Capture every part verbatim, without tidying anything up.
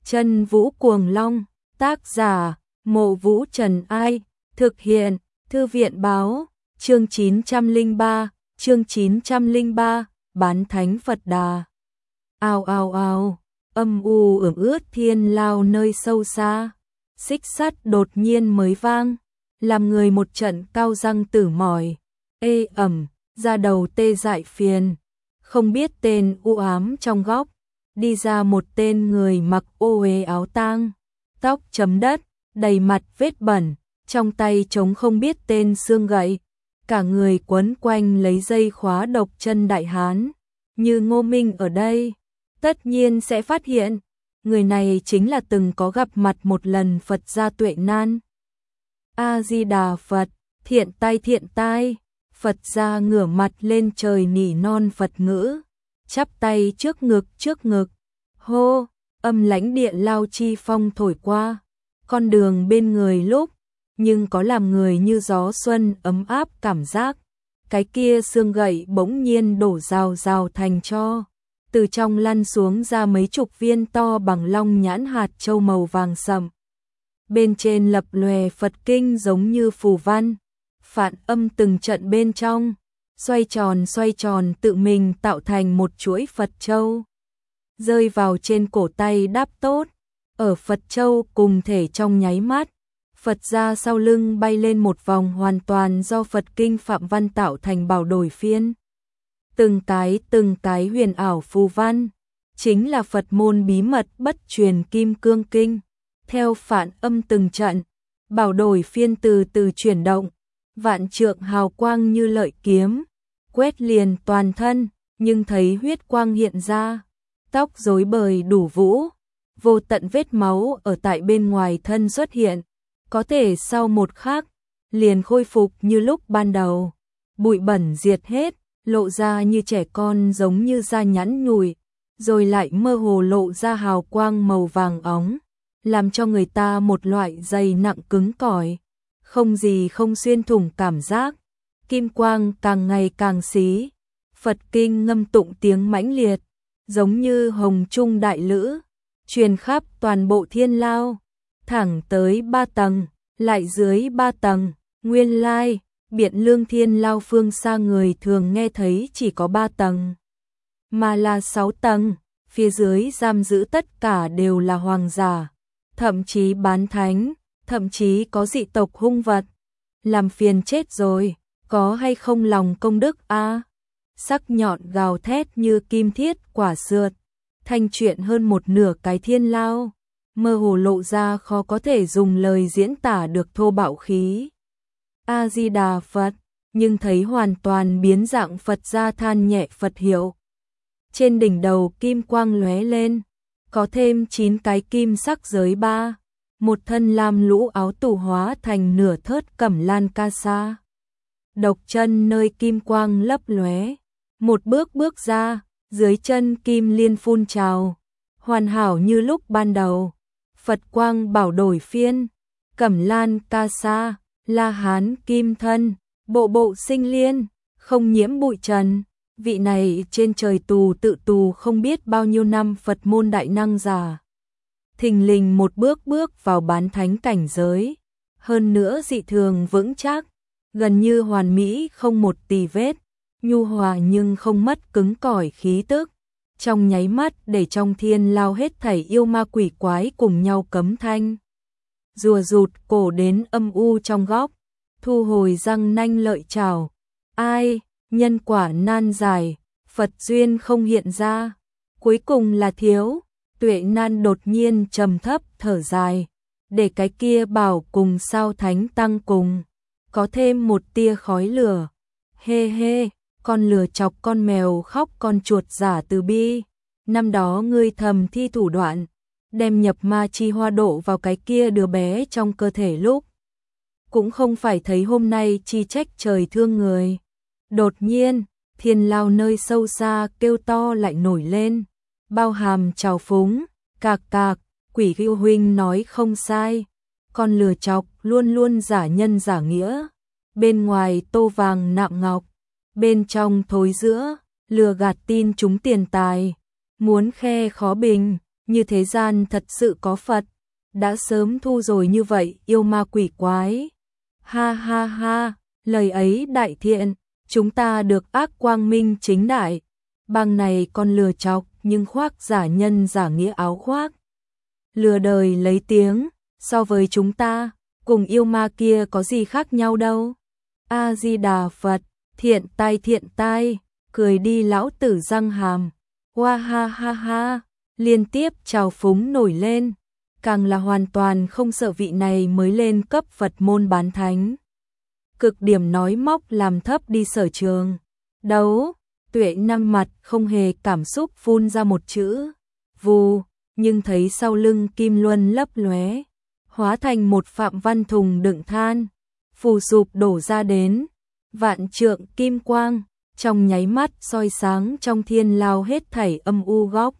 Chân Vũ Cuồng Long, tác giả, Mộ Vũ Trần Ai, thực hiện, Thư viện Báo, chương chín trăm lẻ ba, chương chín trăm lẻ ba, bán thánh Phật Đà. Ào ào ào, âm u ưỡng ướt thiên lao nơi sâu xa, xích sắt đột nhiên mới vang, làm người một trận cao răng tử mỏi, ê ẩm, da đầu tê dại phiền, không biết tên u ám trong góc, đi ra một tên người mặc ô uế áo tang, tóc chấm đất, đầy mặt vết bẩn, trong tay trống không biết tên xương gậy, cả người quấn quanh lấy dây khóa độc chân đại hán, như Ngô Minh ở đây, tất nhiên sẽ phát hiện, người này chính là từng có gặp mặt một lần Phật gia Tuệ Nan. A-di-đà Phật, thiện tai thiện tai, Phật gia ngửa mặt lên trời nỉ non Phật ngữ, chắp tay trước ngực trước ngực, hô, âm lãnh địa lao chi phong thổi qua, con đường bên người lúc, nhưng có làm người như gió xuân ấm áp cảm giác, cái kia xương gậy bỗng nhiên đổ rào rào thành tro, từ trong lăn xuống ra mấy chục viên to bằng long nhãn hạt châu màu vàng sậm. Bên trên lập lòe Phật kinh giống như phù văn, phản âm từng trận bên trong, xoay tròn xoay tròn tự mình tạo thành một chuỗi Phật châu. Rơi vào trên cổ tay đáp tốt, ở Phật châu cùng thể trong nháy mắt, Phật ra sau lưng bay lên một vòng hoàn toàn do Phật kinh phạm văn tạo thành bảo đổi phiên. Từng cái từng cái huyền ảo phù văn, chính là Phật môn bí mật bất truyền kim cương kinh. Theo phản âm từng trận, bảo đổi phiên từ từ chuyển động, vạn trượng hào quang như lợi kiếm, quét liền toàn thân, nhưng thấy huyết quang hiện ra, tóc rối bời đủ vũ, vô tận vết máu ở tại bên ngoài thân xuất hiện, có thể sau một khắc, liền khôi phục như lúc ban đầu, bụi bẩn diệt hết, lộ ra như trẻ con giống như da nhẵn nhùi, rồi lại mơ hồ lộ ra hào quang màu vàng óng, làm cho người ta một loại dày nặng cứng cỏi, không gì không xuyên thủng cảm giác, kim quang càng ngày càng xí, Phật kinh ngâm tụng tiếng mãnh liệt, giống như hồng trung đại lữ, truyền khắp toàn bộ thiên lao, thẳng tới ba tầng, lại dưới ba tầng, nguyên lai, Biện Lương thiên lao phương xa người thường nghe thấy chỉ có ba tầng, mà là sáu tầng, phía dưới giam giữ tất cả đều là hoàng giả, thậm chí bán thánh, thậm chí có dị tộc hung vật, làm phiền chết rồi, có hay không lòng công đức a? À? Sắc nhọn gào thét như kim thiết quả sượt, thanh chuyện hơn một nửa cái thiên lao, mơ hồ lộ ra khó có thể dùng lời diễn tả được thô bạo khí. A-di-đà Phật, nhưng thấy hoàn toàn biến dạng Phật ra than nhẹ Phật hiệu. Trên đỉnh đầu kim quang lóe lên, có thêm chín cái kim sắc giới ba, một thân lam lũ áo tù hóa thành nửa thớt cẩm lan ca sa. Độc chân nơi kim quang lấp lóe, một bước bước ra, dưới chân kim liên phun trào, hoàn hảo như lúc ban đầu. Phật quang bảo đổi phiên, cẩm lan ca sa, la hán kim thân, bộ bộ sinh liên, không nhiễm bụi trần. Vị này trên trời tù tự tù không biết bao nhiêu năm Phật môn đại năng giả. Thình lình một bước bước vào bán thánh cảnh giới, hơn nữa dị thường vững chắc, gần như hoàn mỹ không một tì vết, nhu hòa nhưng không mất cứng cỏi khí tức. Trong nháy mắt để trong thiên lao hết thảy yêu ma quỷ quái cùng nhau cấm thanh. Rùa rụt cổ đến âm u trong góc, thu hồi răng nanh lợi chảo. Ai, nhân quả nan dài, Phật duyên không hiện ra. Cuối cùng là thiếu, Tuệ Nan đột nhiên trầm thấp thở dài, để cái kia bảo cùng sao thánh tăng cùng. Có thêm một tia khói lửa. Hê hê, con lừa chọc con mèo khóc con chuột giả từ bi. Năm đó ngươi thầm thi thủ đoạn, đem nhập ma chi hoa độ vào cái kia đứa bé trong cơ thể lúc. Cũng không phải thấy hôm nay chi trách trời thương người. Đột nhiên, thiên lao nơi sâu xa kêu to lại nổi lên, bao hàm trào phúng, cạc cạc, quỷ yêu huynh nói không sai, con lừa chọc luôn luôn giả nhân giả nghĩa, bên ngoài tô vàng nạm ngọc, bên trong thối giữa, lừa gạt tin chúng tiền tài, muốn khe khó bình, như thế gian thật sự có Phật, đã sớm thu rồi như vậy yêu ma quỷ quái. Ha ha ha, lời ấy đại thiện, chúng ta được ác quang minh chính đại, bang này con lừa chọc nhưng khoác giả nhân giả nghĩa áo khoác. Lừa đời lấy tiếng, so với chúng ta, cùng yêu ma kia có gì khác nhau đâu. A-di-đà Phật, thiện tai thiện tai, cười đi lão tử răng hàm. Hoa ha ha ha, liên tiếp trào phúng nổi lên, càng là hoàn toàn không sợ vị này mới lên cấp Phật môn bán thánh. Cực điểm nói móc làm thấp đi sở trường. Đấu, Tuệ năm mặt không hề cảm xúc phun ra một chữ. Vù, nhưng thấy sau lưng kim luân lấp lóe, hóa thành một phạm văn thùng đựng than, phù sụp đổ ra đến. Vạn trượng kim quang, trong nháy mắt soi sáng trong thiên lao hết thảy âm u góc.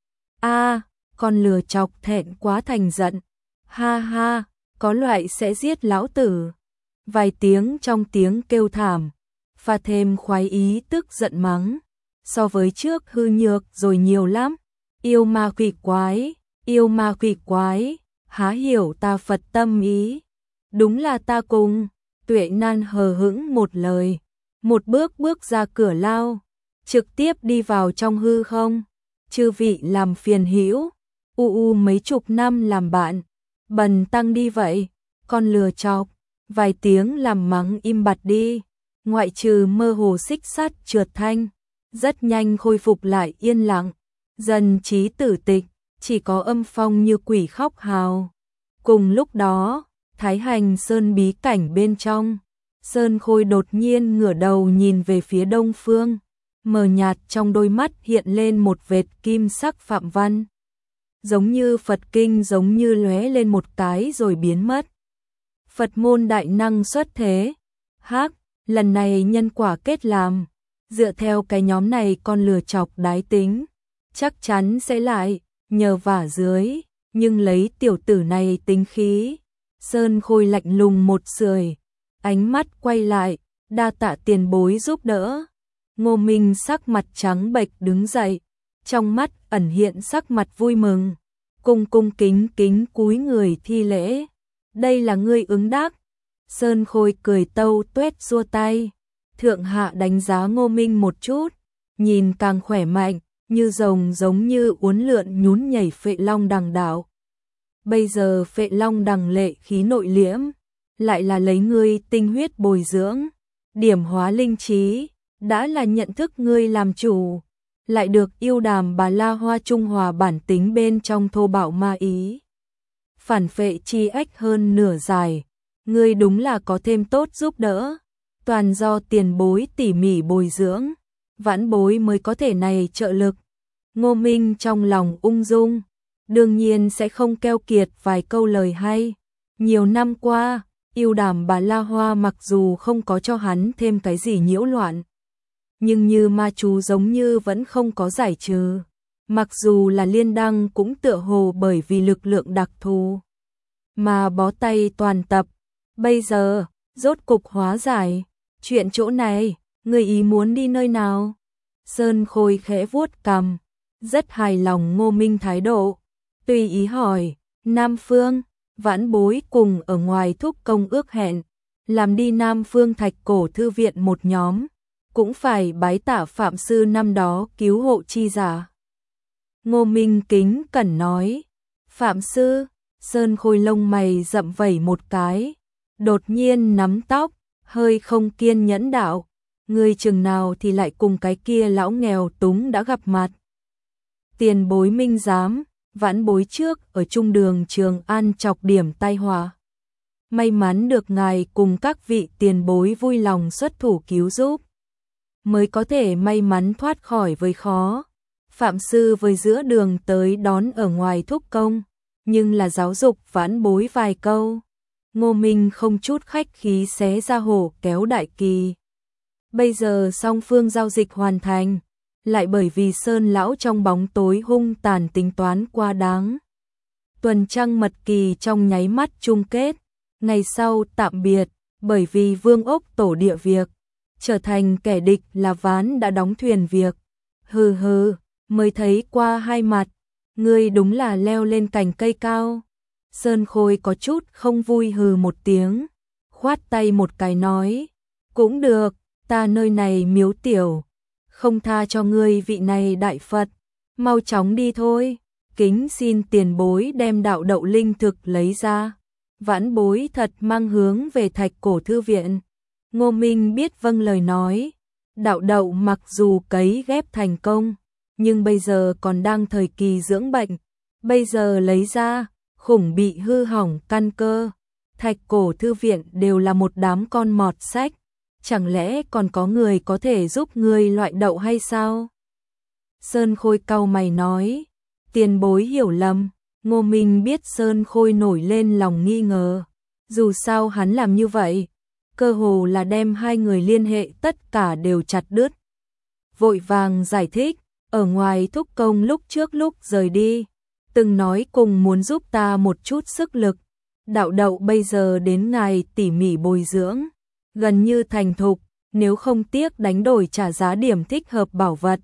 A, con lừa chọc thẹn quá thành giận. Ha ha, có loại sẽ giết lão tử. Vài tiếng trong tiếng kêu thảm, pha thêm khoái ý tức giận mắng. So với trước hư nhược rồi nhiều lắm. Yêu ma quỷ quái, yêu ma quỷ quái, há hiểu ta Phật tâm ý. Đúng là ta cùng. Tuệ nan hờ hững một lời, một bước bước ra cửa lao, trực tiếp đi vào trong hư không. Chư vị làm phiền hữu, u u mấy chục năm làm bạn, bần tăng đi vậy, con lừa chọc. Vài tiếng làm mắng im bặt đi, ngoại trừ mơ hồ xích sắt trượt thanh, rất nhanh khôi phục lại yên lặng, dần trí tử tịch, chỉ có âm phong như quỷ khóc hào. Cùng lúc đó, Thái Hành Sơn bí cảnh bên trong, Sơn Khôi đột nhiên ngửa đầu nhìn về phía đông phương, mờ nhạt trong đôi mắt hiện lên một vệt kim sắc phạm văn. Giống như Phật kinh giống như lóe lên một cái rồi biến mất. Phật môn đại năng xuất thế. Hắc, lần này nhân quả kết làm. Dựa theo cái nhóm này con lừa chọc đái tính, chắc chắn sẽ lại, nhờ vả dưới, nhưng lấy tiểu tử này tính khí. Sơn Khôi lạnh lùng một sưởi, ánh mắt quay lại, đa tạ tiền bối giúp đỡ. Ngô Minh sắc mặt trắng bệch đứng dậy, trong mắt ẩn hiện sắc mặt vui mừng, cung cung kính kính cúi người thi lễ. Đây là ngươi ứng đắc. Sơn Khôi cười tâu tuét xua tay. Thượng hạ đánh giá Ngô Minh một chút, nhìn càng khỏe mạnh, như rồng giống như uốn lượn nhún nhảy Phệ Long Đằng đạo. Bây giờ Phệ Long Đằng lệ khí nội liễm, lại là lấy ngươi tinh huyết bồi dưỡng, điểm hóa linh trí, đã là nhận thức ngươi làm chủ, lại được yêu đàm bà la hoa trung hòa bản tính bên trong thô bạo ma ý. Phản phệ chi ách hơn nửa dài, ngươi đúng là có thêm tốt giúp đỡ, toàn do tiền bối tỉ mỉ bồi dưỡng, vãn bối mới có thể này trợ lực. Ngô Minh trong lòng ung dung, đương nhiên sẽ không keo kiệt vài câu lời hay. Nhiều năm qua, yêu đàm bà la hoa mặc dù không có cho hắn thêm cái gì nhiễu loạn, nhưng như ma chú giống như vẫn không có giải trừ. Mặc dù là liên đăng cũng tựa hồ bởi vì lực lượng đặc thù mà bó tay toàn tập. Bây giờ, rốt cục hóa giải. Chuyện chỗ này, người ý muốn đi nơi nào? Sơn Khôi khẽ vuốt cằm, rất hài lòng Ngô Minh thái độ. Tùy ý hỏi, Nam Phương, vãn bối cùng ở ngoài thúc công ước hẹn, làm đi Nam Phương Thạch Cổ Thư viện một nhóm, cũng phải bái tạ Phạm Sư năm đó cứu hộ chi giả. Ngô Minh kính cẩn nói, Phạm Sư. Sơn Khôi lông mày rậm vẩy một cái, đột nhiên nắm tóc, hơi không kiên nhẫn đạo, người chừng nào thì lại cùng cái kia lão nghèo túng đã gặp mặt. Tiền bối minh giám, vãn bối trước ở trung đường Trường An chọc điểm tai họa. May mắn được ngài cùng các vị tiền bối vui lòng xuất thủ cứu giúp, mới có thể may mắn thoát khỏi với khó. Phạm Sư với giữa đường tới đón ở ngoài thúc công, nhưng là giáo dục vãn bối vài câu. Ngô Minh không chút khách khí xé ra hổ kéo đại kỳ. Bây giờ song phương giao dịch hoàn thành, lại bởi vì Sơn lão trong bóng tối hung tàn tính toán quá đáng. Tuần trăng mật kỳ trong nháy mắt chung kết, ngày sau tạm biệt, bởi vì Vương Ốc tổ địa việc, trở thành kẻ địch là ván đã đóng thuyền việc. Hừ hừ, mới thấy qua hai mặt, ngươi đúng là leo lên cành cây cao. Sơn Khôi có chút không vui hừ một tiếng, khoát tay một cái nói, cũng được, ta nơi này miếu tiểu, không tha cho ngươi vị này đại Phật, mau chóng đi thôi, kính xin tiền bối đem đạo đậu linh thực lấy ra. Vãn bối thật mang hướng về Thạch Cổ Thư Viện. Ngô Minh biết vâng lời nói, đạo đậu mặc dù cấy ghép thành công, nhưng bây giờ còn đang thời kỳ dưỡng bệnh, bây giờ lấy ra, khủng bị hư hỏng căn cơ. Thạch Cổ Thư Viện đều là một đám con mọt sách, chẳng lẽ còn có người có thể giúp người loại đậu hay sao? Sơn Khôi cau mày nói, tiền bối hiểu lầm. Ngô Minh biết Sơn Khôi nổi lên lòng nghi ngờ, dù sao hắn làm như vậy, cơ hồ là đem hai người liên hệ tất cả đều chặt đứt. Vội vàng giải thích, ở ngoài thúc công lúc trước lúc rời đi, từng nói cùng muốn giúp ta một chút sức lực, đạo đậu bây giờ đến ngài tỉ mỉ bồi dưỡng, gần như thành thục, nếu không tiếc đánh đổi trả giá điểm thích hợp bảo vật,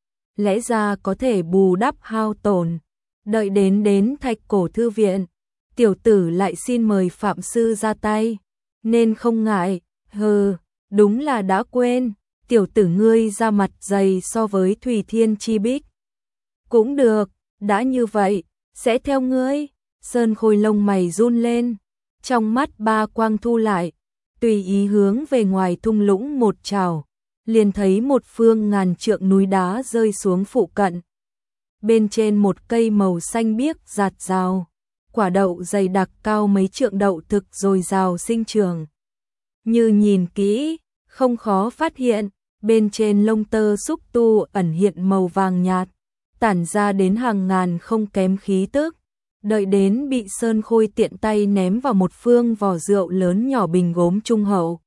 lẽ ra có thể bù đắp hao tổn. Đợi đến đến Thạch Cổ Thư Viện, tiểu tử lại xin mời Phạm Sư ra tay, nên không ngại, hừ, đúng là đã quên, tiểu tử ngươi ra mặt dày so với Thủy Thiên Chi Bích. Cũng được, đã như vậy, sẽ theo ngươi. Sơn Khôi lông mày run lên, trong mắt ba quang thu lại, tùy ý hướng về ngoài thung lũng một trào, liền thấy một phương ngàn trượng núi đá rơi xuống phụ cận. Bên trên một cây màu xanh biếc rạt rào, quả đậu dày đặc cao mấy trượng đậu thực dồi dào sinh trưởng. Như nhìn kỹ, không khó phát hiện, bên trên lông tơ xúc tu ẩn hiện màu vàng nhạt, tản ra đến hàng ngàn không kém khí tức. Đợi đến bị Sơn Khôi tiện tay ném vào một phương vò rượu lớn nhỏ bình gốm trung hậu.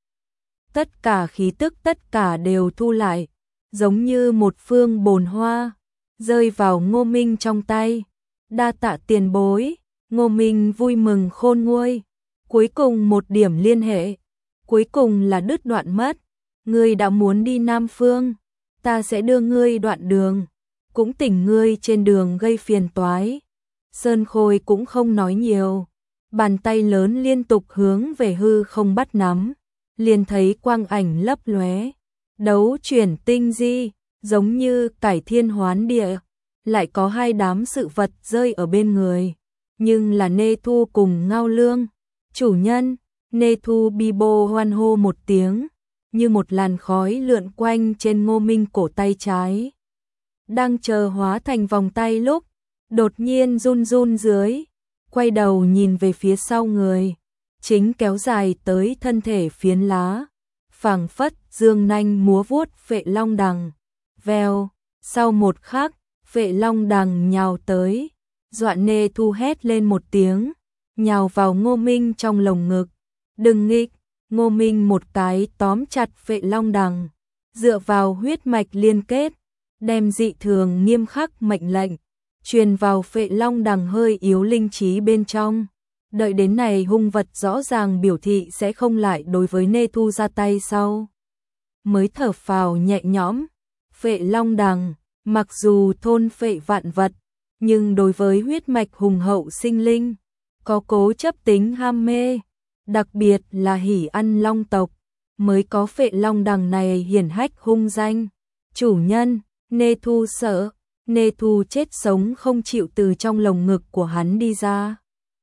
Tất cả khí tức tất cả đều thu lại, giống như một phương bồn hoa, rơi vào Ngô Minh trong tay. Đa tạ tiền bối, Ngô Minh vui mừng khôn nguôi, cuối cùng một điểm liên hệ, cuối cùng là đứt đoạn mất. Ngươi đã muốn đi Nam Phương, ta sẽ đưa ngươi đoạn đường, cũng tỉnh ngươi trên đường gây phiền toái. Sơn Khôi cũng không nói nhiều, bàn tay lớn liên tục hướng về hư không bắt nắm, liền thấy quang ảnh lấp lóe, đấu chuyển tinh di, giống như cải thiên hoán địa, lại có hai đám sự vật rơi ở bên người, nhưng là Nê Thu cùng Ngao Lương. Chủ nhân, Nê Thu bi bô hoan hô một tiếng, như một làn khói lượn quanh trên Ngô Minh cổ tay trái. Đang chờ hóa thành vòng tay lúc, đột nhiên run run dưới, quay đầu nhìn về phía sau người, chính kéo dài tới thân thể phiến lá, phảng phất dương nanh múa vuốt Phệ Long Đằng. Vèo, sau một khắc, Phệ Long Đằng nhào tới, dọa Nê Thu hét lên một tiếng, nhào vào Ngô Minh trong lồng ngực. Đừng nghịch. Ngô Minh một cái tóm chặt Phệ Long Đằng, dựa vào huyết mạch liên kết, đem dị thường nghiêm khắc mệnh lệnh truyền vào Phệ Long Đằng hơi yếu linh trí bên trong. Đợi đến này hung vật rõ ràng biểu thị sẽ không lại đối với Nê Thu ra tay sau, mới thở phào nhẹ nhõm. Phệ Long Đằng mặc dù thôn phệ vạn vật, nhưng đối với huyết mạch hùng hậu sinh linh có cố chấp tính ham mê, đặc biệt là hỉ ăn long tộc mới có Phệ Long Đằng này hiển hách hung danh. Chủ nhân, Nê Thu sợ. Nê Thu chết sống không chịu từ trong lồng ngực của hắn đi ra.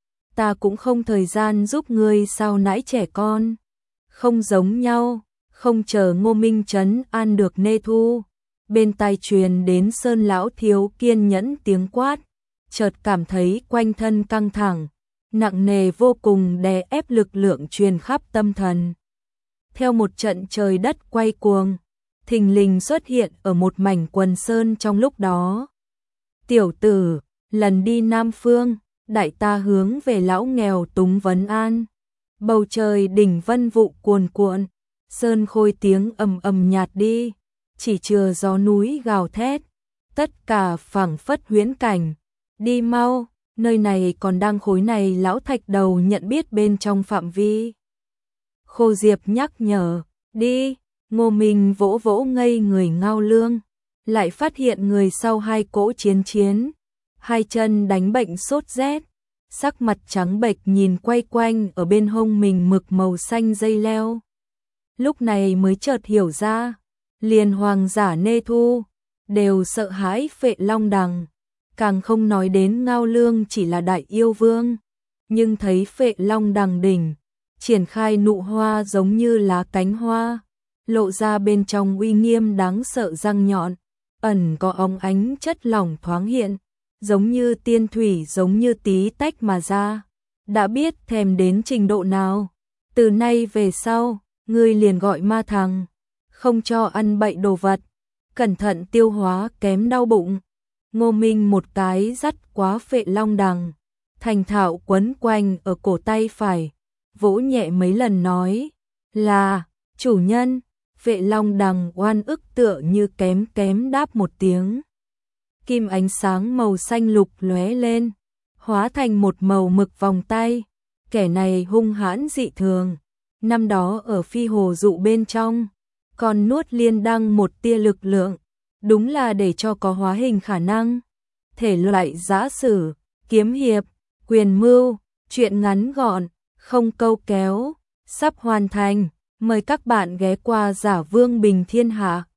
Ta cũng không thời gian giúp ngươi sao nãy trẻ con. Không giống nhau, không chờ Ngô Minh trấn an được Nê Thu, bên tai truyền đến Sơn lão thiếu kiên nhẫn tiếng quát, chợt cảm thấy quanh thân căng thẳng, nặng nề vô cùng đè ép lực lượng truyền khắp tâm thần. Theo một trận trời đất quay cuồng, thình lình xuất hiện ở một mảnh quần sơn trong lúc đó. Tiểu tử, lần đi Nam Phương, đại ta hướng về lão nghèo túng vấn an. Bầu trời đỉnh vân vụ cuồn cuộn, Sơn Khôi tiếng ầm ầm nhạt đi, chỉ chừa gió núi gào thét, tất cả phảng phất huyễn cảnh. Đi mau, nơi này còn đang khối này lão thạch đầu nhận biết bên trong phạm vi. Khô Diệp nhắc nhở, đi. Ngô Minh vỗ vỗ ngây người Ngao Lương, lại phát hiện người sau hai cỗ chiến chiến. hai chân đánh bệnh sốt rét, sắc mặt trắng bệch nhìn quay quanh ở bên hông mình mực màu xanh dây leo. Lúc này mới chợt hiểu ra, liền hoàng giả Nê Thu đều sợ hãi Phệ Long Đằng, càng không nói đến Ngao Lương chỉ là đại yêu vương, nhưng thấy Phệ Long Đằng đỉnh triển khai nụ hoa giống như lá cánh hoa, lộ ra bên trong uy nghiêm đáng sợ răng nhọn, ẩn có óng ánh chất lỏng thoáng hiện, giống như tiên thủy giống như tí tách mà ra. Đã biết thèm đến trình độ nào, từ nay về sau, ngươi liền gọi ma thằng, không cho ăn bậy đồ vật, cẩn thận tiêu hóa kém đau bụng. Ngô Minh một cái dắt quá Phệ Long Đằng, thành thạo quấn quanh ở cổ tay phải, vỗ nhẹ mấy lần nói là, chủ nhân. Phệ Long Đằng oan ức tựa như kém kém đáp một tiếng. Kim ánh sáng màu xanh lục lóe lên, hóa thành một màu mực vòng tay. Kẻ này hung hãn dị thường, năm đó ở Phi Hồ Dụ bên trong, còn nuốt liên đăng một tia lực lượng, đúng là để cho có hóa hình khả năng. Thể loại giã sử, kiếm hiệp, quyền mưu, truyện ngắn gọn, không câu kéo, sắp hoàn thành. Mời các bạn ghé qua Giả Vương Bình Thiên Hạ.